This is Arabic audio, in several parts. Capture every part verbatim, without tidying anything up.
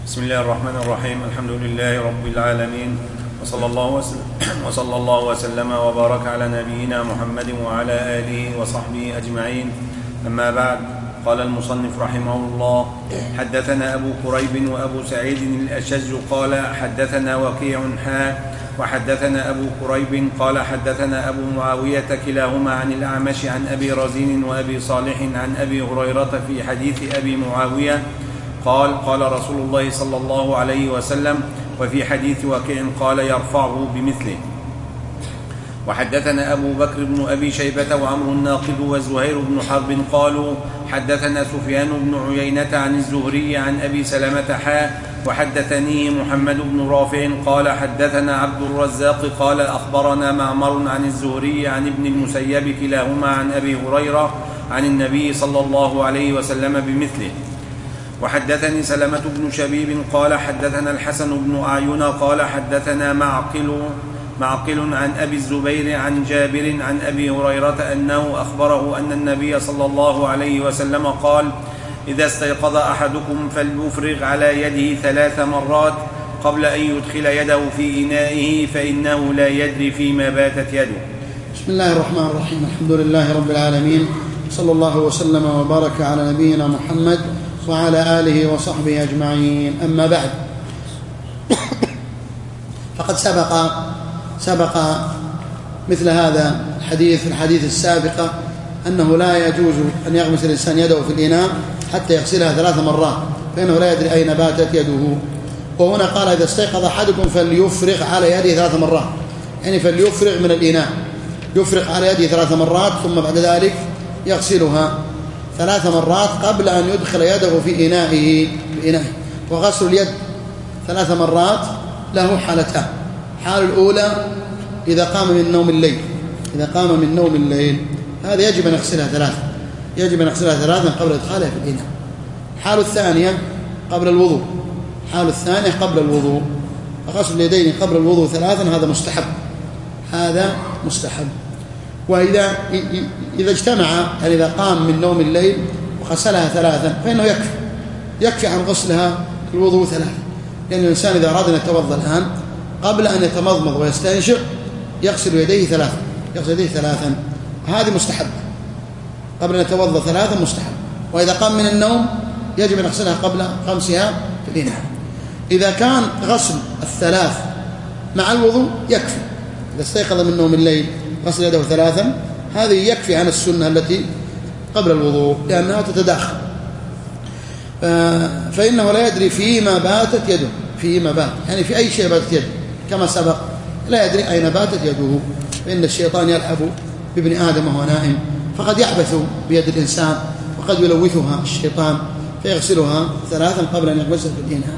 بسم الله الرحمن الرحيم. الحمد لله رب العالمين، وصلى الله وسلم, وصلى الله وسلم وبارك على نبينا محمد وعلى آله وصحبه أجمعين. أما بعد، قال المصنف رحمه الله: حدثنا أبو كريب وأبو سعيد الأشج قال حدثنا وكيع حا وحدثنا أبو كريب قال حدثنا أبو معاوية كلاهما عن الأعمش عن أبي رزين وأبي صالح عن أبي هريرة في حديث أبي معاوية قال: قال رسول الله صلى الله عليه وسلم. وفي حديث وكيع قال يرفعه بمثله. وحدثنا أبو بكر بن أبي شيبة وعمرو الناقد وزهير بن حرب قالوا حدثنا سفيان بن عيينة عن الزهري عن أبي سلمة حا وحدثنيه محمد بن رافع قال حدثنا عبد الرزاق قال أخبرنا معمر عن الزهري عن ابن المسيب كلاهما عن أبي هريرة عن النبي صلى الله عليه وسلم بمثله. وحدثني سلمة بن شبيب قال حدثنا الحسن بن أعين قال حدثنا معقل معقل عن أبي الزبير عن جابر عن أبي هريرة أنه أخبره أن النبي صلى الله عليه وسلم قال: إذا استيقظ أحدكم فليفرغ على يده ثلاث مرات قبل أن يدخل يده في إنائه فإنه لا يدري فيما باتت يده. بسم الله الرحمن الرحيم. الحمد لله رب العالمين، صلى الله وسلم وبارك على نبينا محمد وعلى آله وصحبه أجمعين. أما بعد، فقد سبق سبق مثل هذا الحديث في الحديث السابقة أنه لا يجوز أن يغمس الإنسان يده في الإناء حتى يغسلها ثلاث مرات، فإنه لا يدري أين باتت يده. وهنا قال: إذا استيقظ أحدكم فليفرغ على يده ثلاث مرات، يعني فليفرغ من الإناء، يفرغ على يده ثلاث مرات ثم بعد ذلك يغسلها ثلاث مرات قبل أن يدخل يده في إنائه بإنائه. وغسل اليد ثلاث مرات له حالتان: حال الأولى إذا قام من نوم الليل، إذا قام من نوم الليل هذا يجب أن يغسلها ثلاثة، يجب أن يغسلها ثلاثة قبل إدخالها في الإناء. حال الثانية قبل الوضوء، حال الثانية قبل الوضوء، فغسل اليدين قبل الوضوء ثلاثا هذا مستحب، هذا مستحب. وإذا إذا اجتمع، يعني إذا قام من نوم الليل وغسلها ثلاثا فإنه يكفي يكفي عن غسلها الوضوء ثلاثا، لأن الإنسان إذا أراد أن يتوضأ الآن قبل أن يتمضمض ويستنشق يغسل يديه ثلاثا، يغسل يديه ثلاثا، هذه مستحب. قبل أن يتوضأ ثلاثا مستحب. وإذا قام من النوم يجب أن يغسلها قبل خمسها في الإناء. إذا كان غسل الثلاث مع الوضوء يكفي، إذا استيقظ من نوم الليل غسل يده ثلاثا هذه يكفي عن السنة التي قبل الوضوء، لأنها تتداخل. فإنه لا يدري فيما باتت يده، فيما بات يعني في أي شيء باتت يده، كما سبق لا يدري أين باتت يده، فإن الشيطان يلعب بابن آدم وهو نائم، فقد يعبث بيد الإنسان وقد يلوثها الشيطان، فيغسلها ثلاثا قبل أن يغسل في الإناء.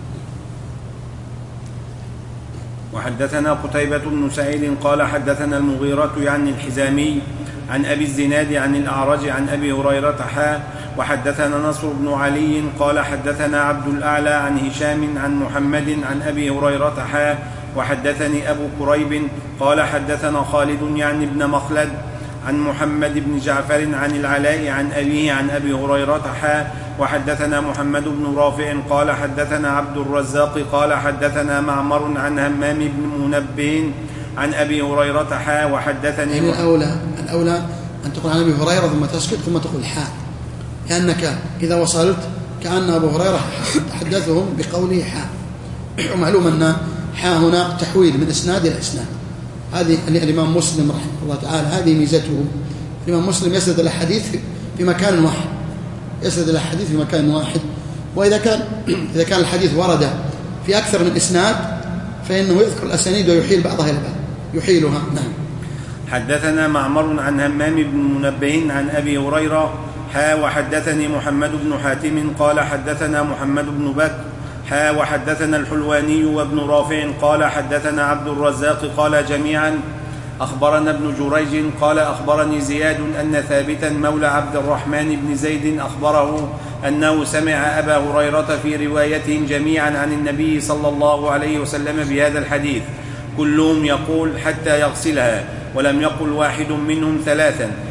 وحدثنا قتيبة بن سعيد قال حدثنا المغيرة يعني الحزامي عن أبي الزناد عن الأعرج عن أبي هريرة حا وحدثنا نصر بن علي قال حدثنا عبد الأعلى عن هشام عن محمد عن أبي هريرة حا وحدثني أبو كريب قال حدثنا خالد يعني ابن مخلد عن محمد بن جعفر عن العلاء عن أبيه عن أبي هريرة حا وحدثنا محمد بن رافع قال حدثنا عبد الرزاق قال حدثنا معمر عن همام بن منبه عن أبي هريرة حا وحدثني يعني الأولى, الأولى أن تقول عن أبي هريرة ثم تسكت ثم تقول حا، لأنك إذا وصلت كأن أبو هريرة حدثهم بقوله حا، ومعلوم أن حا هنا تحويل من إسناد إلى إسناد. هذه الإمام مسلم رحمه الله تعالى هذه ميزته، الإمام مسلم يسرد الحديث في مكان واحد، يسرد الحديث في مكان واحد. وإذا كان إذا كان الحديث ورد في أكثر من إسناد فإنه يذكر الأسانيد ويحيل بعضها إلى بعض، يحيلها. نعم. حدثنا معمر عن همام بن منبه عن أبي هريرة حا وحدثني محمد بن حاتم قال حدثنا محمد بن بكر حا وحدثنا الحلواني وابن رافع قال حدثنا عبد الرزاق قال جميعا أخبرنا ابن جريج قال أخبرني زياد أن ثابتا مولى عبد الرحمن بن زيد أخبره أنه سمع أبا هريرة في روايتهم جميعا عن النبي صلى الله عليه وسلم بهذا الحديث كلهم يقول حتى يغسلها، ولم يقل واحد منهم ثلاثا،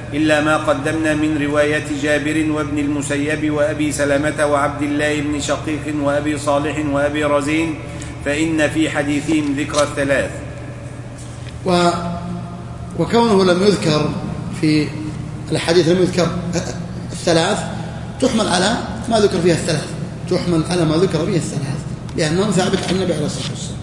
إلا ما قدمنا من رواية جابر وابن المسيب وأبي سلمة وعبد الله بن شقيق وأبي صالح وأبي رزين، فإن في حديثهم ذكر الثلاث. و... وكونه لم يذكر في الحديث لم يذكر الثلاث تحمل على ما ذكر فيها الثلاث، تحمل على ما ذكر فيها الثلاث لأنه ثابت عن النبي عليه الصلاة والسلام.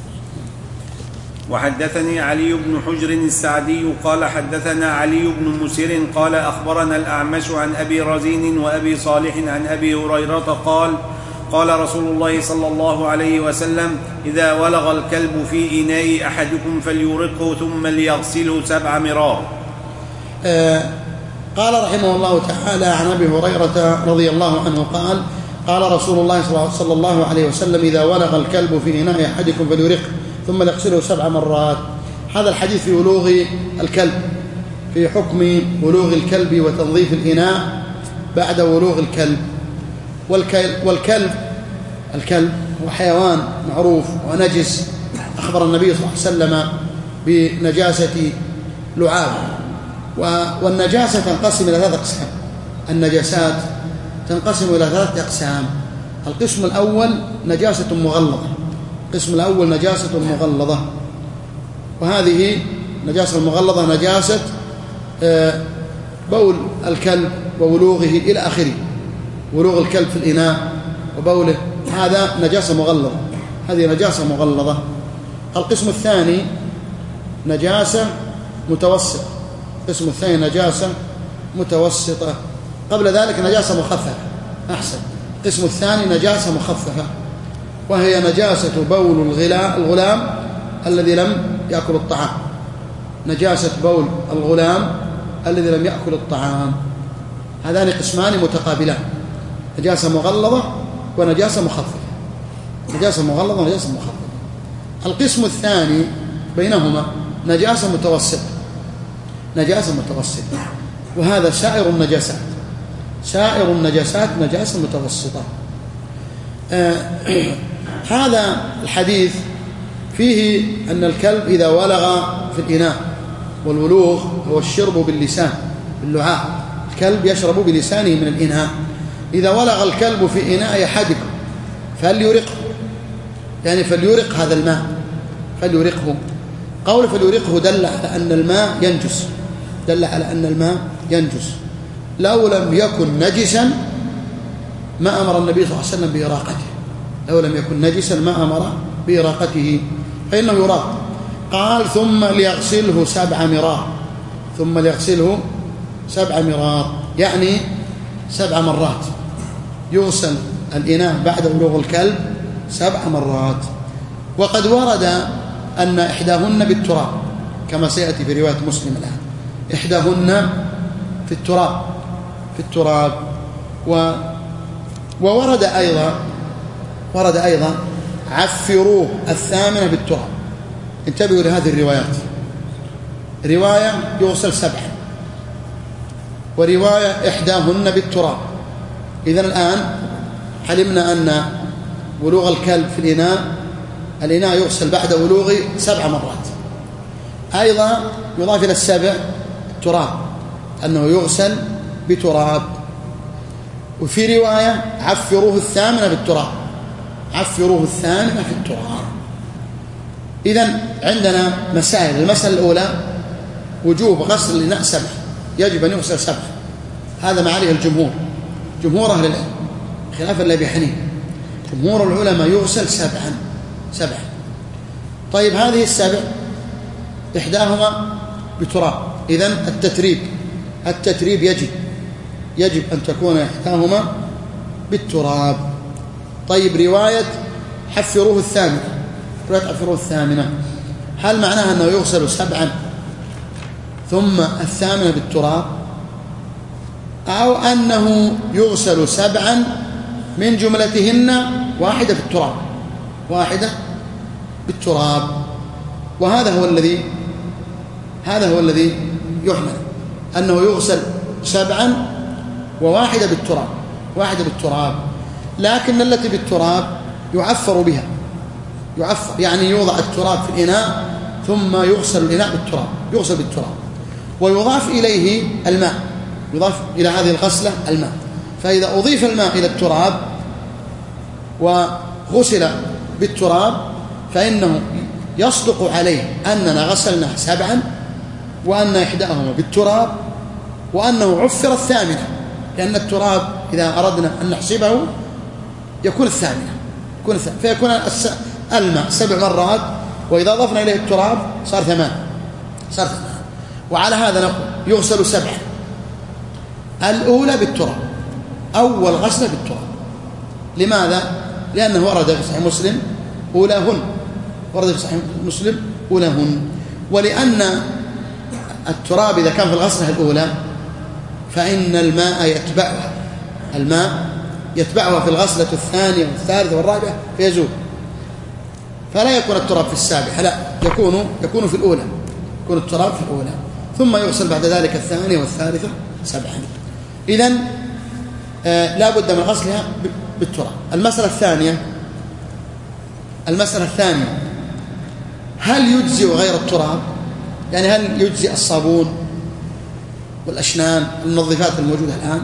وحدثني علي بن حجر السعدي قال حدثنا علي بن مسر قال أخبرنا الأعمش عن أبي رزين وأبي صالح عن أبي هريرة قال قال رسول الله صلى الله عليه وسلم: إذا ولغ الكلب في إناء أحدكم فليرقه ثم ليغسله سبع مرار. آه قال رحمه الله تعالى عن أبي هريرة رضي الله عنه قال قال رسول الله صلى الله عليه وسلم: إذا ولغ الكلب في إناء أحدكم فليرقه ثم ليغسله سبع مرات. هذا الحديث في ولوغ الكلب، في حكم ولوغ الكلب وتنظيف الإناء بعد ولوغ الكلب. والكلب الكلب هو حيوان معروف ونجس، أخبر النبي صلى الله عليه وسلم بنجاسة لعاب. والنجاسة تنقسم إلى ثلاثة أقسام، النجاسات تنقسم إلى ثلاثة أقسام. القسم الأول نجاسة مغلظة، القسم الأول نجاسة مغلظة، وهذه نجاسة المغلظة نجاسة بول الكلب وولوغه إلى آخره، ولوغ الكلب في الإناء وبوله، هذا نجاسة مغلظة، هذه نجاسة مغلظة. القسم الثاني نجاسة متوسطة، القسم الثاني نجاسة متوسطة، قبل ذلك نجاسة مخففة، أحسن. القسم الثاني نجاسة مخففة، وهي نجاسة بول الغلام الذي لم يأكل الطعام، نجاسة بول الغلام الذي لم يأكل الطعام. هذان قسمان متقابلان، نجاسة مغلظة ونجاسة مخففة، نجاسة مغلظة ونجاسة مخففة. القسم الثاني بينهما نجاسة متوسطة، نجاسة متوسطة، وهذا سائر النجاسات، سائر النجاسات نجاسة متوسطة. آه هذا الحديث فيه أن الكلب إذا ولغ في الإناء، والولوغ هو الشرب باللسان باللعاب، الكلب يشرب بلسانه من الإناء. إذا ولغ الكلب في إناء أحدكم فليرقه، يعني فليرق هذا الماء، فليرقه. قول فليرقه دل على أن الماء ينجس، دل على أن الماء ينجس. لو لم يكن نجسا ما أمر النبي صلى الله عليه وسلم بإراقته، لو لم يكن نجسا ما أمر بإراقته، فإنه يراق. قال ثم ليغسله سبع مرار، ثم ليغسله سبع مرار، يعني سبع مرات يغسل الإناء بعد ولوغ الكلب سبع مرات. وقد ورد أن إحداهن بالتراب كما سيأتي في رواية مسلم الآن، إحداهن في التراب في التراب و وورد أيضا ورد أيضا عفروه الثامنة بالتراب. انتبهوا لهذه الروايات، رواية يغسل سبعا ورواية إحداهن بالتراب. إذن الآن علمنا أن ولوغ الكلب في الإناء، الإناء يغسل بعد ولوغه سبع مرات. أيضا يضاف إلى السبع التراب، أنه يغسل بتراب. وفي رواية عفروه الثامنة بالتراب، عفروه الثامنة في التراب. إذن عندنا مسائل. المسألة الأولى وجوب غسل الإناء سبع، يجب أن يغسل سبع، هذا ما عليه الجمهور، جمهور أهل العلم، خلافا لأبي حنيفة، جمهور العلماء يغسل سبعا سبعا. طيب هذه السبع إحداهما بتراب، إذن التتريب التتريب يجب يجب أن تكون إحداهما بالتراب. طيب رواية حفروه الثامنة، رواية حفروه الثامنة، هل معناها أنه يغسل سبعا ثم الثامنة بالتراب، أو أنه يغسل سبعا من جملتهن واحدة بالتراب واحدة بالتراب؟ وهذا هو الذي هذا هو الذي يحمل، أنه يغسل سبعا وواحدة بالتراب واحدة بالتراب. لكن التي بالتراب يعفر بها، يعفر يعني يوضع التراب في الإناء ثم يغسل الإناء بالتراب، يغسل بالتراب. ويضاف إليه الماء، يضاف إلى هذه الغسلة الماء. فإذا أضيف الماء إلى التراب وغسل بالتراب فإنه يصدق عليه أننا غسلناه سبعا، وأن إحداهما بالتراب، وأنه عفر الثامنة، لأن التراب إذا أردنا أن نحسبه يكون الثامنة، يكون الثامنة فيكون الماء سبع مرات، وإذا أضفنا إليه التراب صار ثمان صار ثمان. وعلى هذا نقول يغسل سبعا، الأولى بالتراب، أول غسلة بالتراب. لماذا؟ لأنه ورد في صحيح مسلم أولاهن، ورد في صحيح مسلم أولاهن. ولأن التراب إذا كان في الغسلة الأولى فإن الماء يتبعها، الماء يتبعها في الغسلة الثانية والثالثة والرابعة فيزول، فلا يكون التراب في السابعة، لا، يكون يكون في الأولى، يكون التراب في الأولى، ثم يغسل بعد ذلك الثانية والثالثة سبعا. إذن آه لا بد من غسلها بالتراب. المسألة الثانية المسألة الثانية هل يجزئ غير التراب؟ يعني هل يجزئ الصابون والأشنان المنظفات الموجودة الآن؟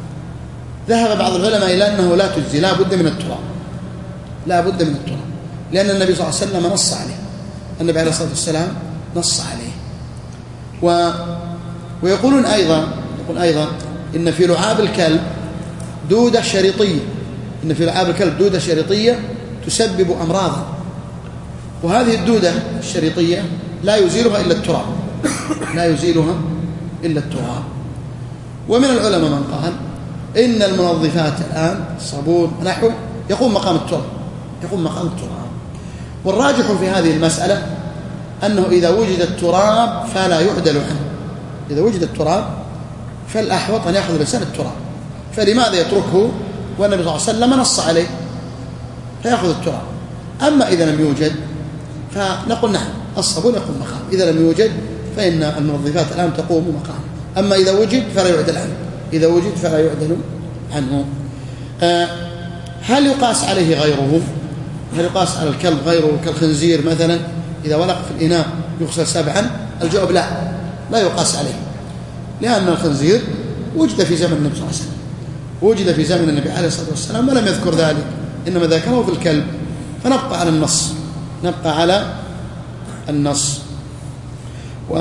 ذهب بعض العلماء إلى أنه لا تجزي، لا بد من التراب، لا بد من التراب، لأن النبي صلى الله عليه وسلم نص عليه، النبي عليه الصلاة والسلام نص عليه. و... ويقولون أيضا يقول أيضا إن في لعاب الكلب دودة شريطية، إن في لعاب الكلب دودة شريطية تسبب أمراضا، وهذه الدودة الشريطية لا يزيلها إلا التراب، لا يزيلها إلا التراب. ومن العلماء من قال إن المنظفات الآن الصابون ونحوه يقوم مقام التراب، يقوم مقام التراب. والراجح في هذه المسألة أنه إذا وجد التراب فلا يعدل عنه، إذا وجد التراب فالأحوط أن يأخذ الإنسان التراب، فلماذا يتركه والنبي صلى الله عليه وسلم نص عليه؟ فيأخذ التراب. أما إذا لم يوجد فنقول نعم الصابون يقوم مقام، إذا لم يوجد فإن المنظفات الآن تقوم مقام، أما إذا وجد فلا يعدل عنه، إذا وجد فلا يعدل عنه. آه هل يقاس عليه غيره؟ هل يقاس على الكلب غيره كالخنزير مثلا إذا ولق في الإناء يغسل سبعا؟ الجواب لا، لا يقاس عليه، لأن الخنزير وجد في زمن النبي صلى الله عليه وسلم، وجد في زمن النبي عليه الصلاة والسلام ولم يذكر ذلك، إنما ذكره في الكلب، فنبقى على النص، نبقى على النص. و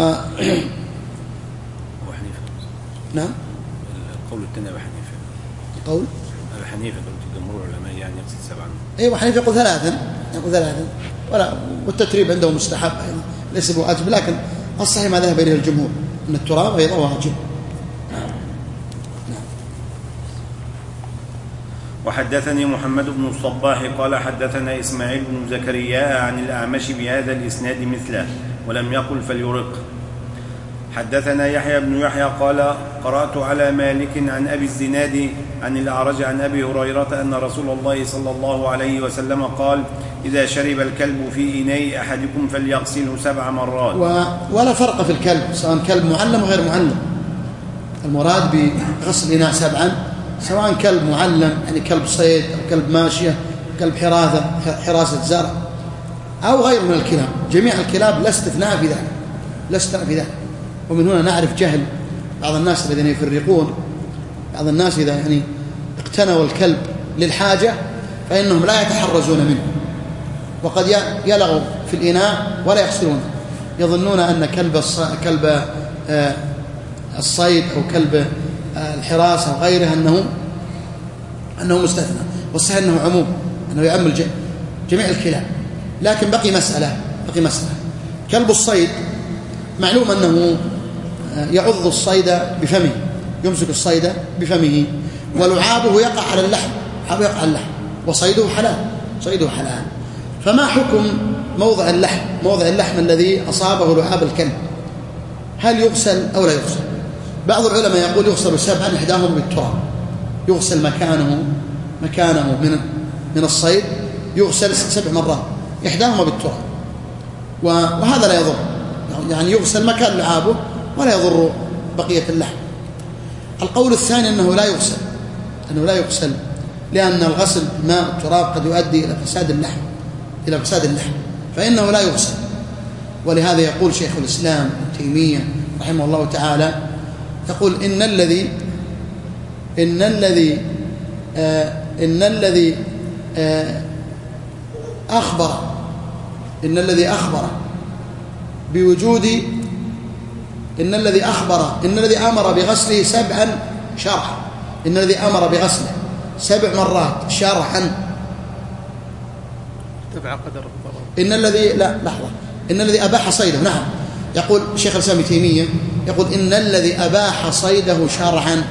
نعم القول الثاني أبو حنيفة، قول أبو حنيفة قلت جمهور العلماء يعني يقصد سبعا. أيوة حنيفة يقول ثلاثا، يقول ثلاثا، ولا والتتريب عنده مستحب أيضا ليس بواجب، لكن الصحيح ما ذهب إليه الجمهور أن التراب أيضا واجب. وحدثني محمد بن الصباح قال حدثنا إسماعيل بن زكريا عن الأعمش بهذا الإسناد مثله ولم يقل فليرق. حدثنا يحيى بن يحيى قال قرأت على مالك عن أبي الزناد عن الأعرج عن أبي هريرة أن رسول الله صلى الله عليه وسلم قال إذا شرب الكلب في إناء أحدكم فليغسله سبع مرات. و... ولا فرق في الكلب سواء كلب معلم وغير معلم، المراد بغسل الإناء سبعا سواء كلب معلم يعني كلب صيد أو كلب ماشية، كلب حراثة حراسة زرع أو غير من الكلاب، جميع الكلاب لا استثناء في ذلك، لا استثناء في ذلك. ومن هنا نعرف جهل بعض الناس الذين يفرقون، بعض الناس إذا يعني اقتنوا الكلب للحاجة فإنهم لا يتحرزون منه، وقد يلغوا في الإناء ولا يغسلونه، يظنون أن كلب كلب الصيد أو كلب الحراسة أو غيره أنه أنه مستثنى، والصحيح أنه عموم، أنه يعم جميع الكلاب. لكن بقي مسألة بقي مسألة كلب الصيد معلوم أنه يعض الصيد بفمه، يمسك الصيد بفمه، ولعابه يقع على اللحم، لعابه يقع على اللحم، وصيده حلال، صيده حلال. فما حكم موضع اللحم، موضع اللحم الذي أصابه لعاب الكلب، هل يغسل أو لا يغسل؟ بعض العلماء يقول يغسل سبعا، إحداهم بالتراب، يغسل مكانه مكانه من من الصيد، يغسل سبع مرات، إحداهما بالتراب، وهذا لا يضر، يعني يغسل مكان لعابه ولا يضر بقية اللحم. القول الثاني أنه لا يغسل، أنه لا يغسل لأن الغسل ماء التراب قد يؤدي إلى فساد اللحم، إلى فساد اللحم، فإنه لا يغسل. ولهذا يقول شيخ الإسلام ابن تيمية رحمه الله تعالى يقول إن الذي إن الذي آه إن الذي آه أخبر إن الذي أخبر بوجود إن الذي أخبر إن الذي أمر بغسله سبعا شرعا إن الذي أمر بغسله سبع مرات شرعا تبع قدر الضرر. إن الذي لا لحظة إن الذي أباح صيده. نعم يقول شيخ الإسلام ابن تيمية يقول إن الذي أباح صيده شرعا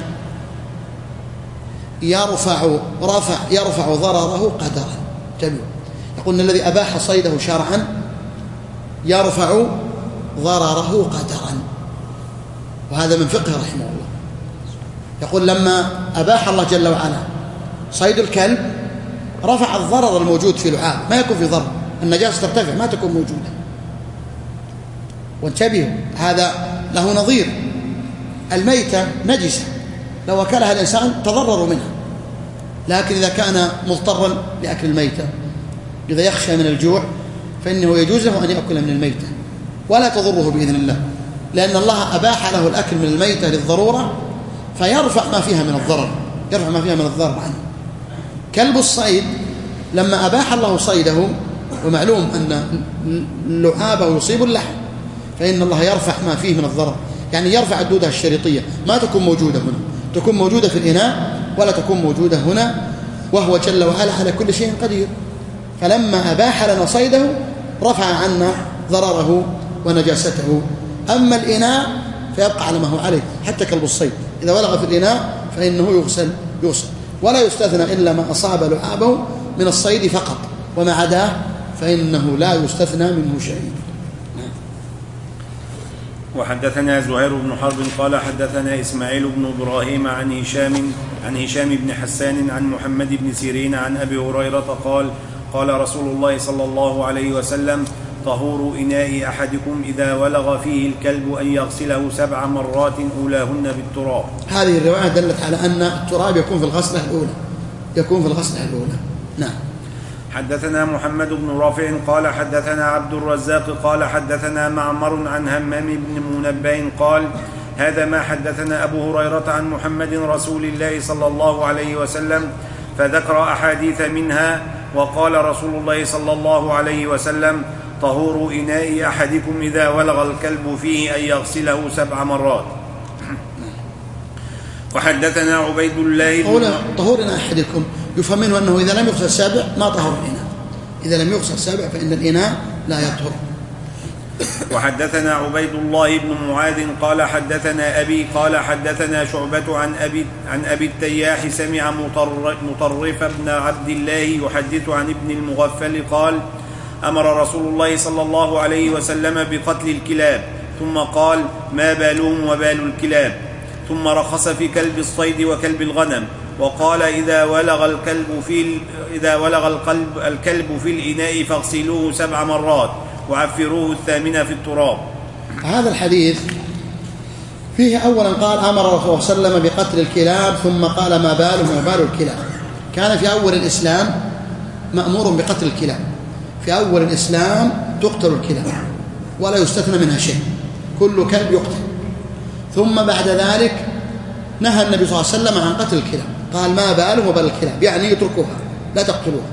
يرفع رفع يرفع ضرره قدرا. تبعه يقول إن الذي أباح صيده شرعا يرفع ضرره قدرا، وهذا من فقه رحمه الله. يقول لما أباح الله جل وعلا صيد الكلب رفع الضرر الموجود في لعاب، ما يكون في ضرر، النجاسة ترتفع ما تكون موجودة. وانتبهوا هذا له نظير، الميتة نجسة لو أكلها الإنسان تضرر منها، لكن إذا كان مضطرا لأكل الميتة إذا يخشى من الجوع فإنه يجوز له أن يأكل من الميتة ولا تضره بإذن الله، لأن الله أباح له الأكل من الميتة للضرورة فيرفع ما فيها من الضرر يرفع ما فيها من الضرر عنه. كلب الصيد لما أباح الله صيده ومعلوم أن لعابه يصيب اللحم فإن الله يرفع ما فيه من الضرر، يعني يرفع الدودة الشريطية ما تكون موجودة هنا، تكون موجودة في الإناء ولا تكون موجودة هنا، وهو جل وعلا على كل شيء قدير. فلما أباح لنا صيده رفع عنا ضرره ونجاسته. أما الإناء فيبقى على ما هو عليه، حتى كلب الصيد إذا ولغ في الإناء فإنه يغسل يغسل ولا يستثنى إلا ما أصاب لعابه من الصيد فقط، وما عداه فإنه لا يستثنى منه شيء. وحدثنا زهير بن حرب قال حدثنا إسماعيل بن إبراهيم عن هشام عن هشام بن حسان عن محمد بن سيرين عن أبي هريرة قال قال رسول الله صلى الله عليه وسلم طهور إناء أحدكم إذا ولغ فيه الكلب أن يغسله سبع مرات أولاهن بالتراب. هذه الرواية دلت على أن التراب يكون في الغسلة الأولى يكون في الغسلة الأولى. نعم. حدثنا محمد بن رافع قال حدثنا عبد الرزاق قال حدثنا معمر عن همام بن منبه قال هذا ما حدثنا أبو هريرة عن محمد رسول الله صلى الله عليه وسلم، فذكر أحاديث منها وقال رسول الله صلى الله عليه وسلم طهور إناء أحدكم إذا ولغ الكلب فيه أن يغسله سبع مرات. وحدثنا عبيد الله بن طهور إناء أحدكم يفهم منه أنه إذا لم يغسل السابع ما طهر الإناء، إذا لم يغسل السابع فإن الإناء لا يطهر. وحدثنا عبيد الله بن معاذ قال حدثنا أبي قال حدثنا شعبة عن أبي, عن أبي التياح سمع مطرف بن عبد الله يحدث عن ابن المغفل قال أمر رسول الله صلى الله عليه وسلم بقتل الكلاب، ثم قال ما بالهم وبال الكلاب، ثم رخص في كلب الصيد وكلب الغنم، وقال إذا ولغ الكلب في إذا ولغ الكلب الكلب في الإناء فاغسلوه سبع مرات وعفروه الثامنة في التراب. هذا الحديث فيه أولا قال أمر رسول الله صلى الله عليه وسلم بقتل الكلاب، ثم قال ما بالهم وبال الكلاب. كان في أول الإسلام مأمور بقتل الكلاب، في أول الإسلام تقتل الكلاب ولا يستثنى منها شيء، كل كلب يقتل. ثم بعد ذلك نهى النبي صلى الله عليه وسلم عن قتل الكلاب، قال ما بالهم وبال الكلاب، يعني يتركوها لا تقتلوها.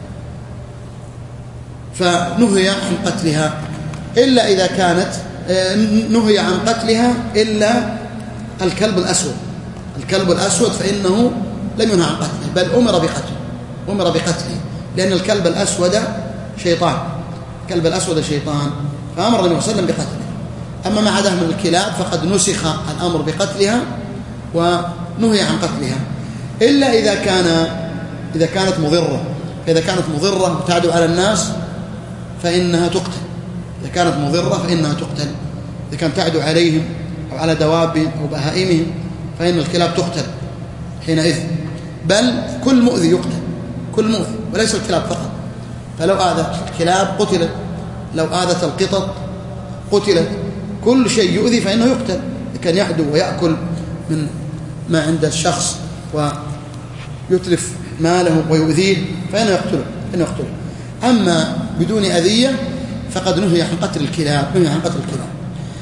فنهي عن قتلها إلا إذا كانت نهي عن قتلها إلا الكلب الأسود الكلب الأسود فإنه لم ينهى عن قتله، بل أمر بقتله أمر بقتله لأن الكلب الأسود شيطان الكلب الأسود شيطان فأمر النبي صلى الله عليه وسلم بقتله. أما ما عداه من الكلاب فقد نسخ الأمر بقتلها ونهي عن قتلها إلا إذا كان إذا كانت مضرة إذا كانت مضرة وتعدو على الناس فإنها تقتل إذا كانت مضرة فإنها تقتل إذا كانت تعدو عليهم أو على دوابهم أو بهائمهم فإن الكلاب تقتل حينئذ، بل كل مؤذي يقتل كل مؤذي وليس الكلاب فقط. فلو آذت الكلاب قتلت، لو آذت القطط قتلت، كل شيء يؤذي فإنه يقتل. إذا كان يعدو ويأكل من ما عند الشخص ويتلف ماله ويؤذيه فإنه يقتله فإنه يقتله. أما بدون أذية فقد نهي عن قتل الكلاب نهي عن قتل الكلاب.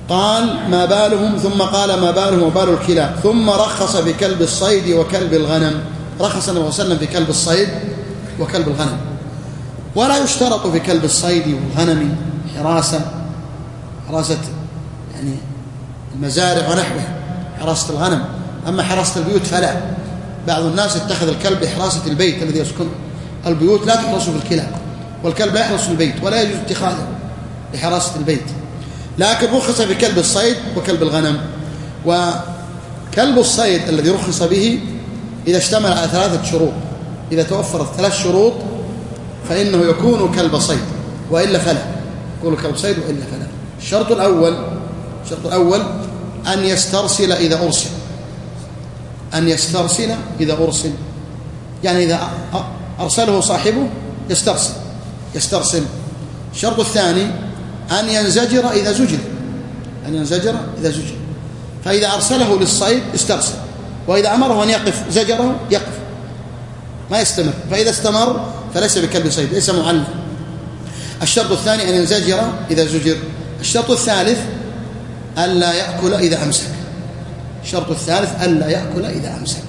قال ما بالهم، ثم قال ما بالهم وبال الكلاب، ثم رخص بكلب الصيد وكلب الغنم. رخص النبي صلى الله عليه وسلم في كلب الصيد وكلب الغنم. ولا يشترط في كلب الصيد والغنم حراسة حراسة يعني المزارع ونحوها، حراسة الغنم. أما حراسة البيوت فلا. بعض الناس اتخذ الكلب لحراسة البيت الذي يسكنه. البيوت لا تحرس بالكلاب، والكلب لا يحرس البيت ولا يجوز اتخاذه لحراسة البيت. لكن رخص بكلب الصيد وكلب الغنم. وكلب الصيد الذي رخص به إذا اشتمل على ثلاثة شروط، إذا توفرت ثلاث شروط فإنه يكون كلب صيد، وإلا فلا. يكون كلب صيد وإلا فلا. الشرط الأول الشرط الأول أن يسترسل إذا أرسل أن يسترسل إذا أرسل يعني إذا أرسله صاحبه يسترسل يسترسل الشرط الثاني أن ينزجر إذا زجر أن ينزجر إذا زجر فإذا أرسله للصيد استرسل، وإذا أمره أن يقف زجره يقف ما يستمر، فإذا استمر فليس بكلب صيد، ليس معلم. الشرط الثاني أن ينزجر إذا زجر. الشرط الثالث ألا يأكل إذا أمسك. الشرط الثالث ألا يأكل إذا أمسك.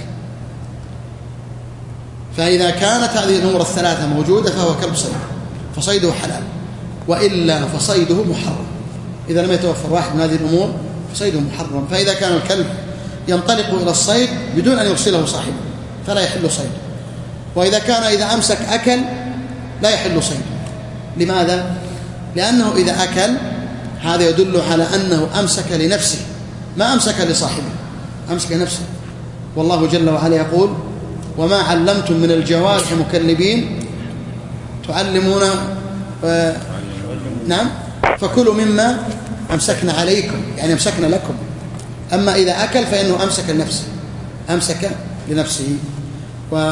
فإذا كانت هذه الأمور الثلاثة موجودة فهو كلب صيد فصيده حلال، وإلا فصيده محرم. إذا لم يتوفر واحد من هذه الأمور فصيده محرم. فإذا كان الكلب ينطلق إلى الصيد بدون أن يرسله صاحبه فلا يحل صيده، وإذا كان إذا أمسك أكل لا يحل صيده. لماذا؟ لأنه إذا أكل هذا يدل على أنه أمسك لنفسه ما أمسك لصاحبه، أمسك نفسه. والله جل وعلا يقول وما علمتم من الجوارح مكلبين تعلمون ف... نعم فكلوا مما أمسكنا عليكم، يعني أمسكنا لكم. أما إذا أكل فإنه أمسك لنفسه أمسك لنفسه. و...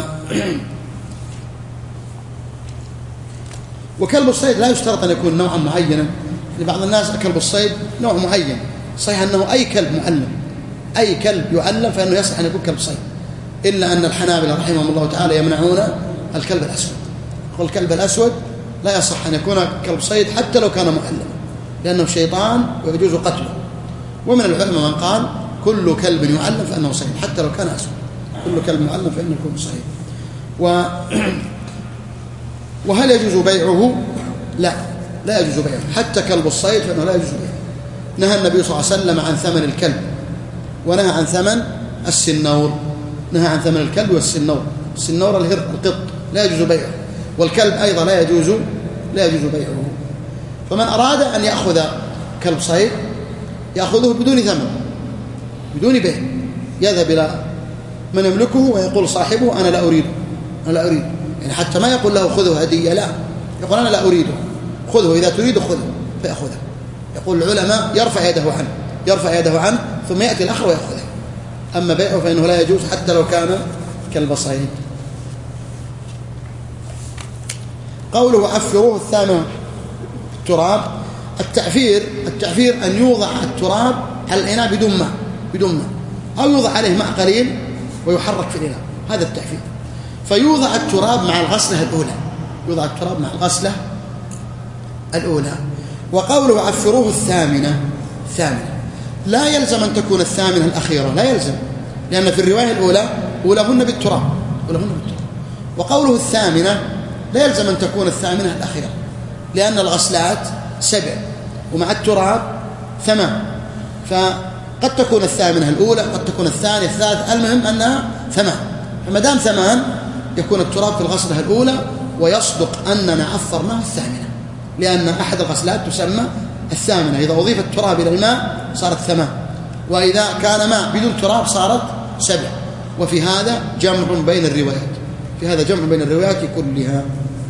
وكلب الصيد لا يشترط أن يكون نوعا معينا. لبعض الناس كلب الصيد نوع معين، صحيح أنه أي كلب معلم، أي كلب يعلم فإنه يصح أن يكون كلب صيد، إلا أن الحنابلة رحمهم الله تعالى يمنعون الكلب الأسود. والكلب الأسود لا يصح أن يكون كلب صيد حتى لو كان معلما، لأنه شيطان ويجوز قتله. ومن العلماء من قال كل كلب يعلم فإنه صيد حتى لو كان أسود، كل كلب معلم فإنه يكون صيد. و... وهل يجوز بيعه؟ لا لا يجوز بيعه، حتى كلب الصيد فإنه لا يجوز بيعه. نهى النبي صلى الله عليه وسلم عن ثمن الكلب، ونهى عن ثمن السنور، نهى عن ثمن الكلب والسنور. السنور الهر القط لا يجوز بيعه، والكلب أيضا لا يجوز لا يجوز بيعه. فمن أراد أن يأخذ كلب صيد يأخذه بدون ثمن بدون بيع، يذهب إلى من يملكه ويقول صاحبه أنا لا أريده أنا لا أريده يعني حتى ما يقول له خذه هدية، لا، يقول أنا لا أريده، خذه إذا تريد خذه، فيأخذه. يقول العلماء يرفع يده عنه يرفع يده عنه ثم يأتي الآخر ويأخذه. أما بيعه فإنه لا يجوز حتى لو كان كلب صيد. قوله عفروه الثامن التراب. التعفير التعفير أن يوضع التراب على الإناء بدون ماء بدون ماء أو يوضع عليه ماء قليل ويحرك في الإناء، هذا التعفير. فيوضع التراب مع الغسلة الأولى يوضع التراب مع الغسلة الأولى. وقوله عفروه الثامنة الثامنة لا يلزم أن تكون الثامنة الأخيرة، لا يلزم، لأن في الرواية الأولى أولاهن بالتراب أولاهن بالتراب. وقوله الثامنة لا يلزم أن تكون الثامنة الأخيرة، لأن الغسلات سبع ومع التراب ثمان، فقد تكون الثامنة الأولى قد تكون الثانية الثالثة، المهم أنها ثمان. فما دام ثمان يكون التراب في الغسلة الأولى، ويصدق أننا عفرناه الثامنة، لأن أحد الغسلات تسمى الثامنة، إذا أضيف التراب إلى الماء صارت ثمان، وإذا كان ماء بدون تراب صارت سبع. وفي هذا جمع بين الروايات في هذا جمع بين الروايات كلها.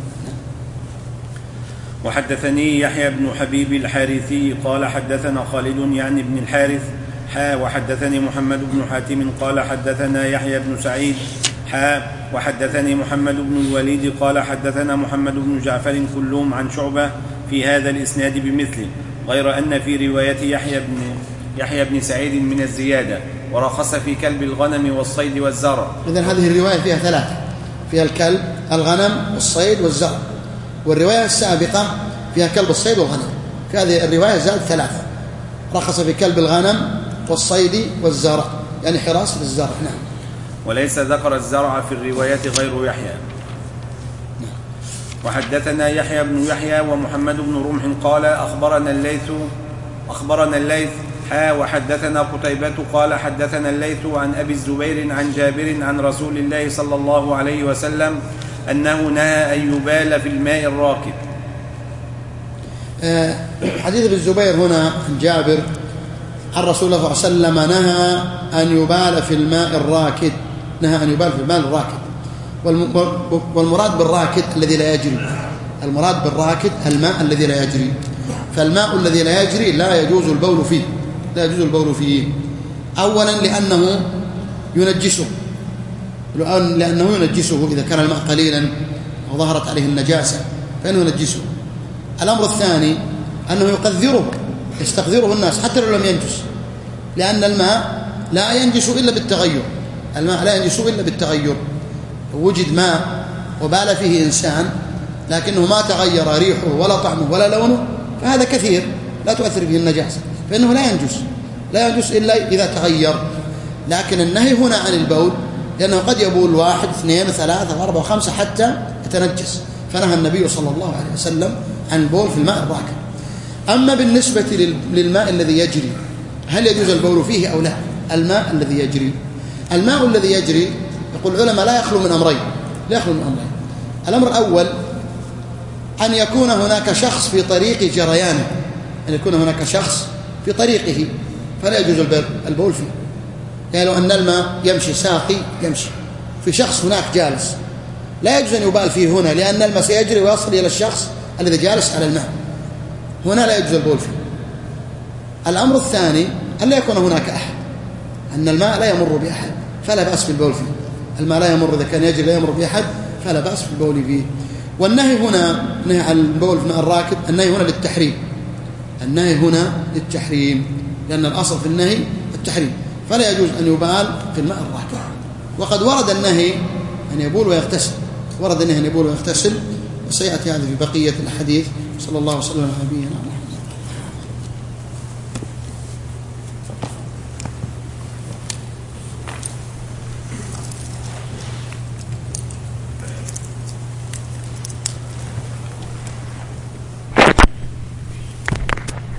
وحدثني يحيى بن حبيب الحارثي قال حدثنا خالد يعني بن الحارث حا وحدثني محمد بن حاتم قال حدثنا يحيى بن سعيد حا وحدثني محمد بن الوليد قال حدثنا محمد بن جعفر كلهم عن شعبة في هذا الإسناد بمثله، غير أن في رواية يحيى بن يحيى بن سعيد من الزيادة ورخص في كلب الغنم والصيد والزرع. إذن هذه الرواية فيها ثلاثة، فيها الكلب الغنم والصيد والزرع، والرواية السابقة فيها كلب الصيد والغنم. في هذه الرواية زاد ثلاثة رخص في كلب الغنم والصيد والزرع، يعني حراسة الزرع. نعم. وليس ذكر الزرع في الروايات غير يحيى. وحدثنا يحيى بن يحيى ومحمد بن رمح قال أخبرنا الليث أخبرنا الليث حا وحدثنا قتيبة قال حدثنا الليث عن أبي الزبير عن جابر عن رسول الله صلى الله عليه وسلم أنه نهى أن يبال في الماء الراكد. حديث ابن الزبير هنا عن جابر عن رسول الله صلى الله عليه وسلم نهى أن يبال في الماء الراكد، نهى أن يبال في الماء الراكد. والمراد بالراكد الذي لا يجري، المراد بالراكد الماء الذي لا يجري. فالماء الذي لا يجري لا يجوز البول فيه، لا يجوز البول فيه. أولا لأنه ينجسه، لأنه ينجسه إذا كان الماء قليلا وظهرت عليه النجاسة فإنه ينجسه. الأمر الثاني أنه يقذره، يستقذره الناس حتى لو لم ينجس، لأن الماء لا ينجس إلا بالتغير، الماء لا ينجس إلا بالتغير. وجد ماء وبال فيه إنسان لكنه ما تغير ريحه ولا طعمه ولا لونه، فهذا كثير لا تؤثر به النجاسة، فإنه لا ينجس، لا ينجس إلا إذا تغير. لكن النهي هنا عن البول لأنه قد يبول واحد اثنين ثلاثة أربعة وخمسة حتى يتنجس، فنهى النبي صلى الله عليه وسلم عن البول في الماء الراكد. أما بالنسبة للماء الذي يجري هل يجوز البول فيه أو لا؟ الماء الذي يجري، الماء الذي يجري يقول العلماء لا يخلو من أمرين، لا يخلو من أمرين. الأمر الأول أن يكون هناك شخص في طريق جريانه، أن يكون هناك شخص في طريقه فلا يجوز البول فيه. يعني لو أن الماء يمشي ساقي يمشي في شخص هناك جالس لا يجوز أن يبال فيه هنا، لأن الماء سيجري ويصل إلى الشخص الذي جالس على الماء، هنا لا يجوز البول فيه. الأمر الثاني أن لا يكون هناك أحد، أن الماء لا يمر بأحد فلا بأس بالبول فيه. الماء لا يمر، إذا كان يجري لا يمر بأحد فلا بأس بالبول فيه. والنهي هنا نهي عن البول في الماء الراكد، النهي هنا للتحريم، النهي هنا للتحريم، لأن الأصل في النهي التحريم، فلا يجوز أن يبال في الماء الراكد. وقد ورد النهي أن يبول ويغتسل، ورد النهي أن يبول ويغتسل، وسيأتي هذا في بقية الحديث. صلى الله وسلم على نبينا محمد.